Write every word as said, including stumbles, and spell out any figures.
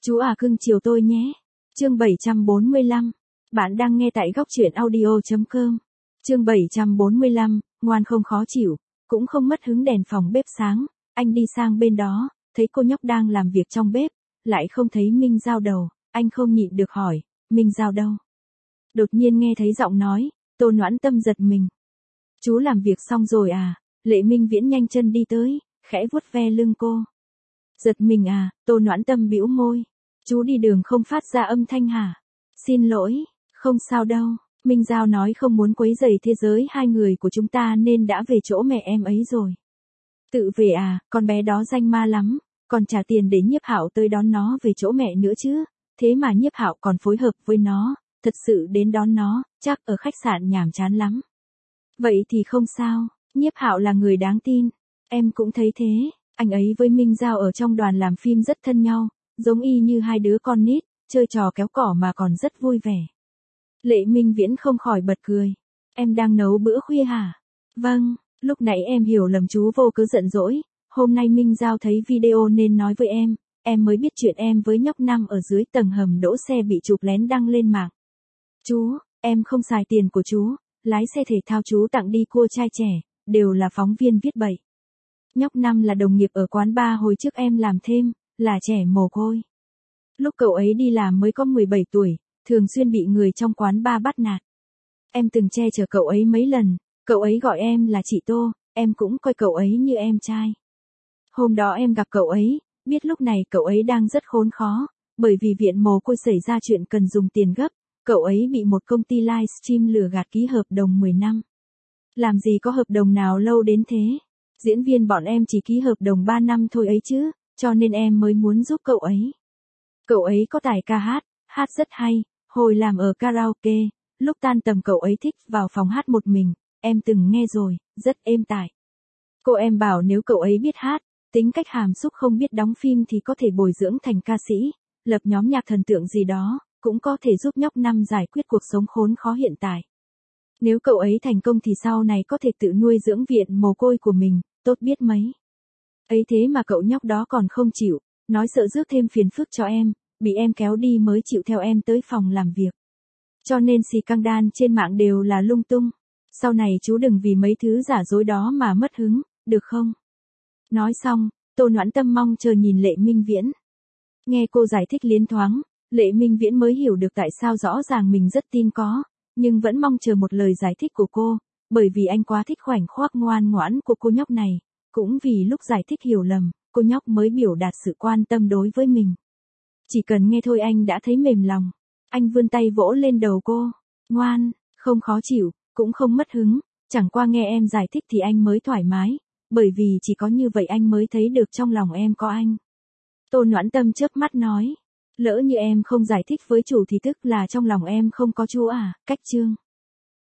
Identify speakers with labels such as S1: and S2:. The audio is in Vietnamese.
S1: Chú à cưng chiều tôi nhé. Chương bảy trăm bốn mươi lăm. Bạn đang nghe tại góc truyện audio chấm com. Chương bảy trăm bốn mươi lăm, ngoan không khó chịu, cũng không mất hứng đèn phòng bếp sáng, anh đi sang bên đó, thấy cô nhóc đang làm việc trong bếp, lại không thấy Minh Giao đầu, anh không nhịn được hỏi, Minh Giao đâu? Đột nhiên nghe thấy giọng nói, Tô Noãn Tâm giật mình. Chú làm việc xong rồi à? Lệ Minh Viễn nhanh chân đi tới, khẽ vuốt ve lưng cô. Giật mình à? Tô Noãn Tâm bĩu môi. Chú đi đường không phát ra âm thanh hả? Xin lỗi, không sao đâu. Minh Giao nói không muốn quấy rầy thế giới hai người của chúng ta nên đã về chỗ mẹ em ấy rồi. Tự về à? Con bé đó danh ma lắm, còn trả tiền để Nhiếp Hạo tới đón nó về chỗ mẹ nữa chứ. Thế mà Nhiếp Hạo còn phối hợp với nó, thật sự đến đón nó, chắc ở khách sạn nhàm chán lắm. Vậy thì không sao, Nhiếp Hạo là người đáng tin. Em cũng thấy thế, anh ấy với Minh Giao ở trong đoàn làm phim rất thân nhau, giống y như hai đứa con nít, chơi trò kéo cỏ mà còn rất vui vẻ. Lệ Minh Viễn không khỏi bật cười. Em đang nấu bữa khuya hả? Vâng, lúc nãy em hiểu lầm chú vô cớ giận dỗi, hôm nay Minh Giao thấy video nên nói với em, em mới biết chuyện em với nhóc Năm ở dưới tầng hầm đỗ xe bị chụp lén đăng lên mạng. Chú, em không xài tiền của chú, lái xe thể thao chú tặng đi cua trai trẻ, đều là phóng viên viết bậy. Nhóc Năm là đồng nghiệp ở quán bar hồi trước em làm thêm, là trẻ mồ côi. Lúc cậu ấy đi làm mới có mười bảy tuổi, thường xuyên bị người trong quán bar bắt nạt. Em từng che chở cậu ấy mấy lần, cậu ấy gọi em là chị Tô, em cũng coi cậu ấy như em trai. Hôm đó em gặp cậu ấy, biết lúc này cậu ấy đang rất khốn khó, bởi vì viện mồ côi xảy ra chuyện cần dùng tiền gấp, cậu ấy bị một công ty livestream lừa gạt ký hợp đồng mười năm. Làm gì có hợp đồng nào lâu đến thế? Diễn viên bọn em chỉ ký hợp đồng ba năm thôi ấy chứ, cho nên em mới muốn giúp cậu ấy. Cậu ấy có tài ca hát, hát rất hay, hồi làm ở karaoke, lúc tan tầm cậu ấy thích vào phòng hát một mình, em từng nghe rồi, rất êm tai. Cô em bảo nếu cậu ấy biết hát, tính cách hàm xúc không biết đóng phim thì có thể bồi dưỡng thành ca sĩ, lập nhóm nhạc thần tượng gì đó, cũng có thể giúp nhóc Năm giải quyết cuộc sống khốn khó hiện tại. Nếu cậu ấy thành công thì sau này có thể tự nuôi dưỡng viện mồ côi của mình, tốt biết mấy. Ấy thế mà cậu nhóc đó còn không chịu, nói sợ rước thêm phiền phức cho em, bị em kéo đi mới chịu theo em tới phòng làm việc. Cho nên xì căng đan trên mạng đều là lung tung. Sau này chú đừng vì mấy thứ giả dối đó mà mất hứng, được không? Nói xong, Tô Noãn Tâm mong chờ nhìn Lệ Minh Viễn. Nghe cô giải thích liến thoáng, Lệ Minh Viễn mới hiểu được tại sao rõ ràng mình rất tin có, nhưng vẫn mong chờ một lời giải thích của cô, bởi vì anh quá thích khoảnh khắc ngoan ngoãn của cô nhóc này, cũng vì lúc giải thích hiểu lầm, cô nhóc mới biểu đạt sự quan tâm đối với mình. Chỉ cần nghe thôi anh đã thấy mềm lòng. Anh vươn tay vỗ lên đầu cô. Ngoan, không khó chịu, cũng không mất hứng, chẳng qua nghe em giải thích thì anh mới thoải mái, bởi vì chỉ có như vậy anh mới thấy được trong lòng em có anh. Tô Noãn Tâm chớp mắt nói. Lỡ như em không giải thích với chủ thì tức là trong lòng em không có chú à, cách chương.